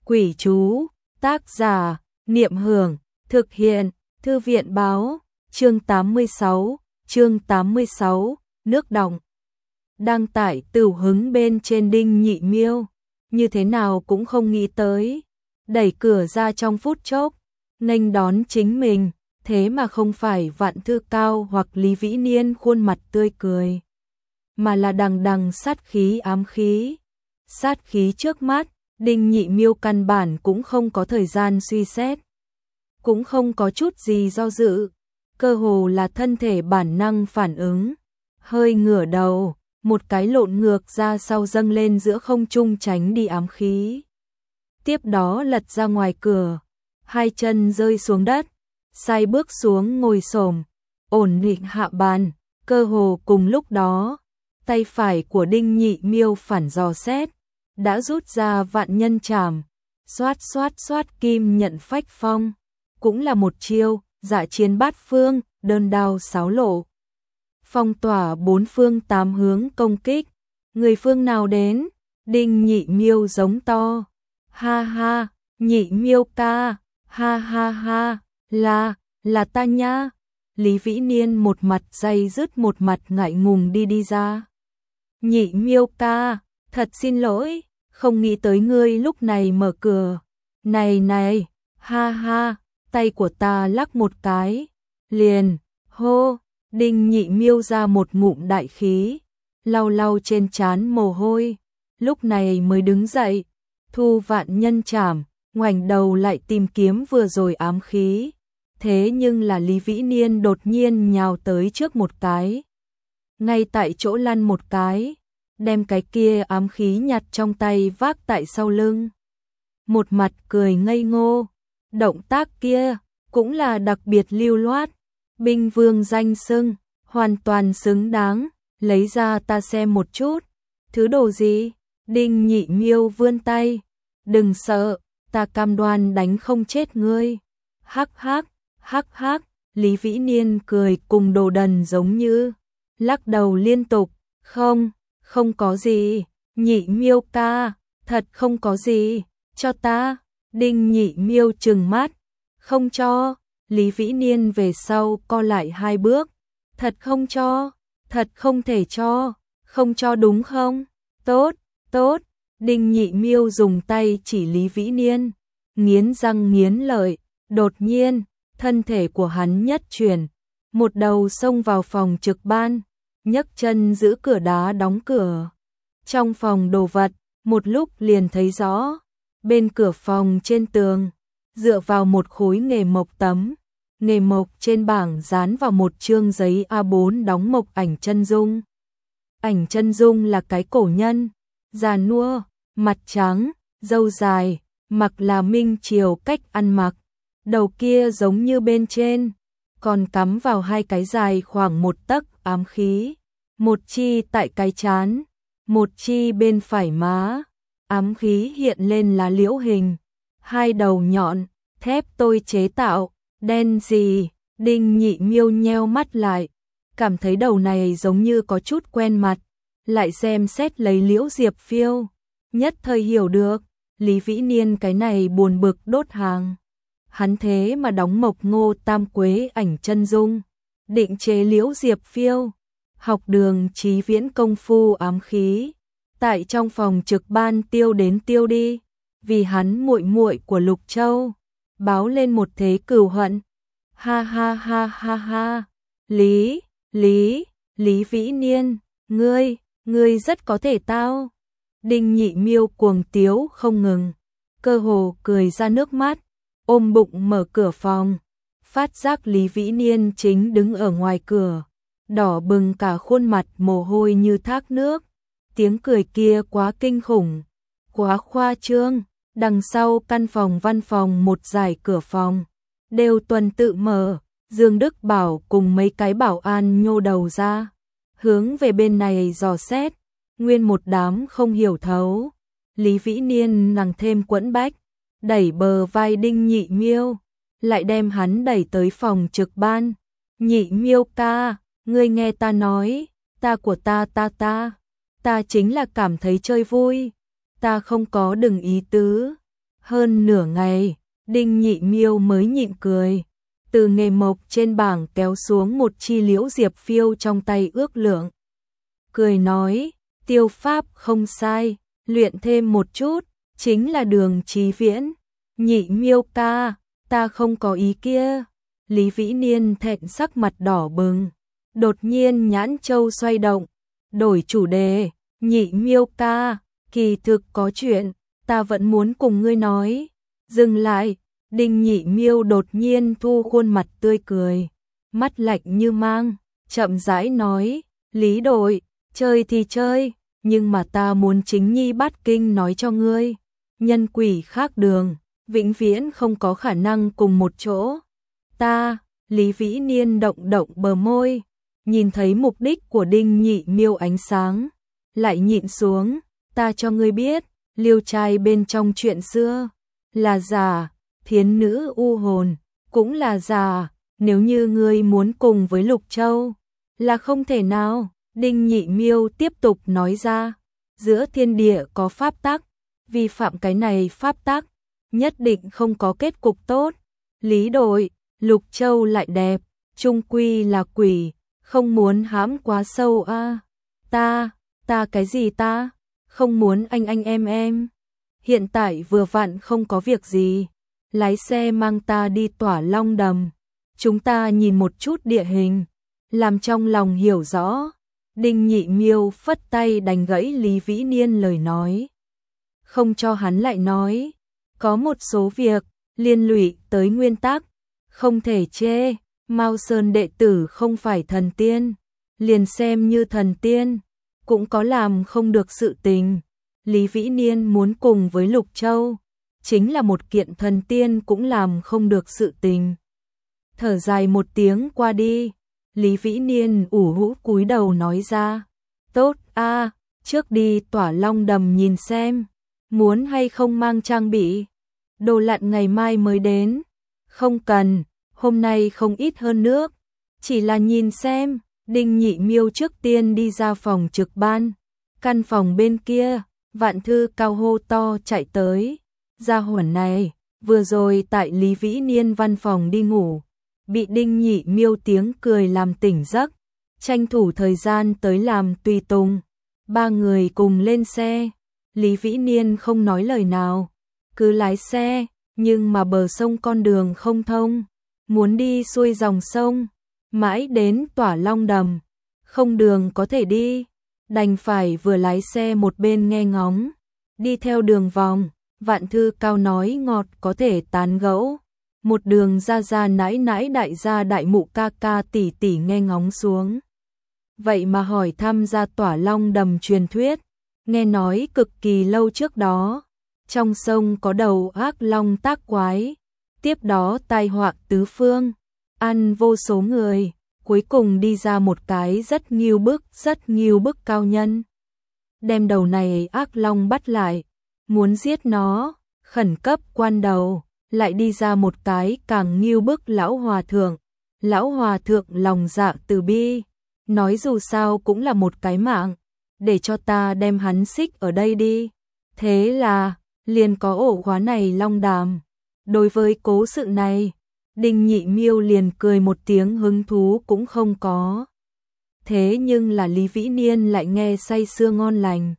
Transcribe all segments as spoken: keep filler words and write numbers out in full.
Quỷ chú, tác giả, Niệm Hưởng, thực hiện, Thư viện báo, chương tám mươi sáu, chương tám mươi sáu, nước đọng. Đăng tải Tửu Hứng bên trên Đinh Nhị Miêu, như thế nào cũng không nghĩ tới, đẩy cửa ra trong phút chốc, nghênh đón chính mình, thế mà không phải Vạn Thư Cao hoặc Lý Vĩ Niên khuôn mặt tươi cười, mà là đằng đằng sát khí ám khí. Sát khí trước mắt, Đinh Nhị Miêu căn bản cũng không có thời gian suy xét, cũng không có chút gì do dự, cơ hồ là thân thể bản năng phản ứng, hơi ngửa đầu, một cái lộn ngược ra sau dâng lên giữa không trung tránh đi ám khí. Tiếp đó lật ra ngoài cửa, hai chân rơi xuống đất, sai bước xuống ngồi xổm, ổn định hạ bàn, cơ hồ cùng lúc đó, tay phải của Đinh Nhị Miêu phản dò xét, đã rút ra vạn nhân trảm, xoát xoát xoát kim nhận phách phong, cũng là một chiêu, dạ chiến bát phương, đơn đao sáo lộ. Phong tỏa bốn phương tám hướng công kích, người phương nào đến, Đinh Nhị Miêu giống to, ha ha, Nhị Miêu ca, ha ha ha, là, là ta nha. Lý Vĩ Niên một mặt day dứt một mặt ngại ngùng đi đi ra. Nhị Miêu ca, thật xin lỗi, không nghĩ tới ngươi lúc này mở cửa. Này này, ha ha, tay của ta lắc một cái, liền, hô, Đinh Nhị Miêu ra một ngụm đại khí, lau lau trên trán mồ hôi, lúc này mới đứng dậy, thu vạn nhân trảm, ngoảnh đầu lại tìm kiếm vừa rồi ám khí. Thế nhưng là Lý Vĩ Niên đột nhiên nhào tới trước một cái, ngay tại chỗ lăn một cái, đem cái kia ám khí nhặt trong tay vác tại sau lưng. Một mặt cười ngây ngô, động tác kia cũng là đặc biệt lưu loát, binh vương danh xưng, hoàn toàn xứng đáng, lấy ra ta xem một chút. Thứ đồ gì? Đinh Nhị Miêu vươn tay, đừng sợ, ta cam đoan đánh không chết ngươi. Hắc hắc, hắc hắc, Lý Vĩ Niên cười cùng đồ đần giống như, lắc đầu liên tục, không, không có gì, Nhị Miêu ca, thật không có gì, cho ta. Đinh Nhị Miêu trừng mắt, không cho. Lý Vĩ Niên về sau co lại hai bước, thật không cho, thật không thể cho, không cho đúng không? Tốt, tốt. Đinh Nhị Miêu dùng tay chỉ Lý Vĩ Niên, nghiến răng nghiến lợi, đột nhiên, thân thể của hắn nhất chuyển, một đầu xông vào phòng trực ban, nhấc chân giữ cửa đá đóng cửa. Trong phòng đồ vật, một lúc liền thấy rõ, bên cửa phòng trên tường, dựa vào một khối nghề mộc tấm, nghề mộc trên bảng dán vào một chương giấy A bốn đóng mộc ảnh chân dung. Ảnh chân dung là cái cổ nhân, già nua, mặt trắng, râu dài, mặc là minh triều cách ăn mặc, đầu kia giống như bên trên, còn cắm vào hai cái dài khoảng một tấc ám khí, một chi tại cái trán, một chi bên phải má, ám khí hiện lên là liễu hình, hai đầu nhọn, thép tôi chế tạo, đen gì. Đinh Nhị Miêu nheo mắt lại, cảm thấy đầu này giống như có chút quen mặt, lại xem xét lấy Liễu Diệp Phiêu, nhất thời hiểu được, Lý Vĩ Niên cái này buồn bực đốt hàng. Hắn thế mà đóng mộc Ngô Tam Quế ảnh chân dung, định chế Liễu Diệp Phiêu, học đường Chí Viễn công phu ám khí, tại trong phòng trực ban tiêu đến tiêu đi, vì hắn muội muội của Lục Châu, báo lên một thế cừu hận. Ha ha ha ha ha, Lý, Lý, Lý Vĩ Niên, ngươi, ngươi rất có thể tao. Đinh Nhị Miêu cuồng tiếu không ngừng, cơ hồ cười ra nước mắt, ôm bụng mở cửa phòng, phát giác Lý Vĩ Niên chính đứng ở ngoài cửa, đỏ bừng cả khuôn mặt mồ hôi như thác nước, tiếng cười kia quá kinh khủng, quá khoa trương, đằng sau căn phòng văn phòng một dải cửa phòng, đều tuần tự mở, Dương Đức Bảo cùng mấy cái bảo an nhô đầu ra, hướng về bên này dò xét, nguyên một đám không hiểu thấu. Lý Vĩ Niên nằng thêm quẫn bách, đẩy bờ vai Đinh Nhị Miêu, lại đem hắn đẩy tới phòng trực ban. Nhị Miêu ca, ngươi nghe ta nói, ta của ta ta ta, ta chính là cảm thấy chơi vui, ta không có đừng ý tứ. Hơn nửa ngày, Đinh Nhị Miêu mới nhịn cười. Từ nghề mộc trên bảng kéo xuống một chi liễu diệp phiêu trong tay ước lượng. Cười nói, tiêu pháp không sai, luyện thêm một chút, chính là Đường Chí Viễn. Nhị Miêu ca, ta không có ý kia. Lý Vĩ Niên thẹn sắc mặt đỏ bừng. Đột nhiên nhãn châu xoay động, đổi chủ đề, Nhị Miêu ca, kỳ thực có chuyện, ta vẫn muốn cùng ngươi nói. Dừng lại, Đinh Nhị Miêu đột nhiên thu khuôn mặt tươi cười, mắt lạnh như mang, chậm rãi nói, Lý đội, chơi thì chơi, nhưng mà ta muốn chính nhi bát kinh nói cho ngươi, nhân quỷ khác đường, vĩnh viễn không có khả năng cùng một chỗ. Ta, Lý Vĩ Niên động động bờ môi, nhìn thấy mục đích của Đinh Nhị Miêu ánh sáng, lại nhịn xuống, ta cho ngươi biết, liêu trai bên trong chuyện xưa, là giả, thiến nữ u hồn, cũng là giả, nếu như ngươi muốn cùng với Lục Châu, là không thể nào. Đinh Nhị Miêu tiếp tục nói ra, giữa thiên địa có pháp tắc, vi phạm cái này pháp tắc, nhất định không có kết cục tốt. Lý đội, Lục Châu lại đẹp, chung quy là quỷ, không muốn hãm quá sâu a. À. Ta, ta cái gì ta? Không muốn anh anh em em. Hiện tại vừa vặn không có việc gì, lái xe mang ta đi Tỏa Long Đầm. Chúng ta nhìn một chút địa hình, làm trong lòng hiểu rõ. Đinh Nhị Miêu phất tay đánh gãy Lý Vĩ Niên lời nói. Không cho hắn lại nói, có một số việc liên lụy tới nguyên tắc, không thể chê. Mao Sơn đệ tử không phải thần tiên, liền xem như thần tiên, cũng có làm không được sự tình. Lý Vĩ Niên muốn cùng với Lục Châu, chính là một kiện thần tiên cũng làm không được sự tình. Thở dài một tiếng qua đi, Lý Vĩ Niên ủ rũ cúi đầu nói ra, tốt a, à, trước đi Tỏa Long Đầm nhìn xem, muốn hay không mang trang bị, đồ lặn ngày mai mới đến, không cần, hôm nay không ít hơn nước, chỉ là nhìn xem. Đinh Nhị Miêu trước tiên đi ra phòng trực ban, căn phòng bên kia, Vạn Thư Cao hô to chạy tới, gia hỏa này, vừa rồi tại Lý Vĩ Niên văn phòng đi ngủ, bị Đinh Nhị Miêu tiếng cười làm tỉnh giấc, tranh thủ thời gian tới làm tùy tùng. Ba người cùng lên xe, Lý Vĩ Niên không nói lời nào, cứ lái xe, nhưng mà bờ sông con đường không thông, muốn đi xuôi dòng sông, mãi đến Tỏa Long Đầm, không đường có thể đi, đành phải vừa lái xe một bên nghe ngóng, đi theo đường vòng. Vạn Thư Cao nói ngọt có thể tán gẫu, một đường ra ra nãi nãi đại gia đại mụ ca ca tỷ tỷ nghe ngóng xuống. Vậy mà hỏi thăm ra Tỏa Long Đầm truyền thuyết, nghe nói cực kỳ lâu trước đó, trong sông có đầu ác long tác quái, tiếp đó tai họa tứ phương, ăn vô số người, cuối cùng đi ra một cái rất nghiêu bức, rất nghiêu bức cao nhân. Đem đầu này ác long bắt lại, muốn giết nó, khẩn cấp quan đầu, lại đi ra một cái càng nghiêu bức lão hòa thượng. Lão hòa thượng lòng dạ từ bi, nói dù sao cũng là một cái mạng, để cho ta đem hắn xích ở đây đi. Thế là, liền có ổ khóa này long đàm. Đối với cố sự này, Đinh Nhị Miêu liền cười một tiếng hứng thú cũng không có. Thế nhưng là Lý Vĩ Niên lại nghe say sưa ngon lành.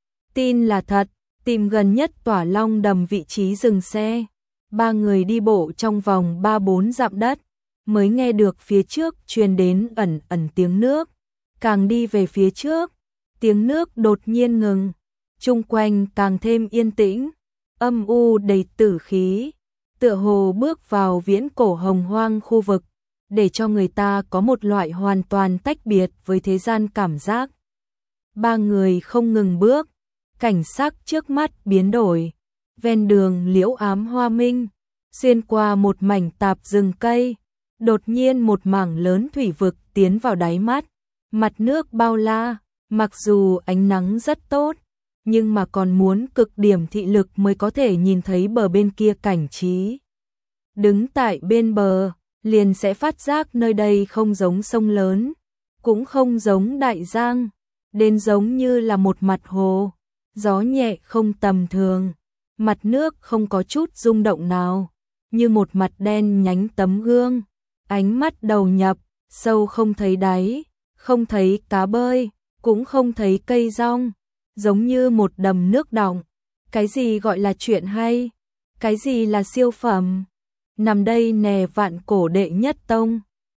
Tin là thật, tìm gần nhất Tỏa Long Đầm vị trí dừng xe. Ba người đi bộ trong vòng ba bốn dặm đất, mới nghe được phía trước truyền đến ẩn ẩn tiếng nước. Càng đi về phía trước, tiếng nước đột nhiên ngừng, chung quanh càng thêm yên tĩnh, âm u đầy tử khí, tựa hồ bước vào viễn cổ hồng hoang khu vực, để cho người ta có một loại hoàn toàn tách biệt với thế gian cảm giác. Ba người không ngừng bước, cảnh sắc trước mắt biến đổi, ven đường liễu ám hoa minh, xuyên qua một mảnh tạp rừng cây, đột nhiên một mảng lớn thủy vực tiến vào đáy mắt, mặt nước bao la, mặc dù ánh nắng rất tốt, nhưng mà còn muốn cực điểm thị lực mới có thể nhìn thấy bờ bên kia cảnh trí. Đứng tại bên bờ, liền sẽ phát giác nơi đây không giống sông lớn, cũng không giống đại giang, đến giống như là một mặt hồ, gió nhẹ không tầm thường, mặt nước không có chút rung động nào, như một mặt đen nhánh tấm gương, ánh mắt đầu nhập, sâu không thấy đáy, không thấy cá bơi, cũng không thấy cây rong, giống như một đầm nước đọng. Cái gì gọi là chuyện hay? Cái gì là siêu phẩm? Nằm đây nè vạn cổ đệ nhất tông.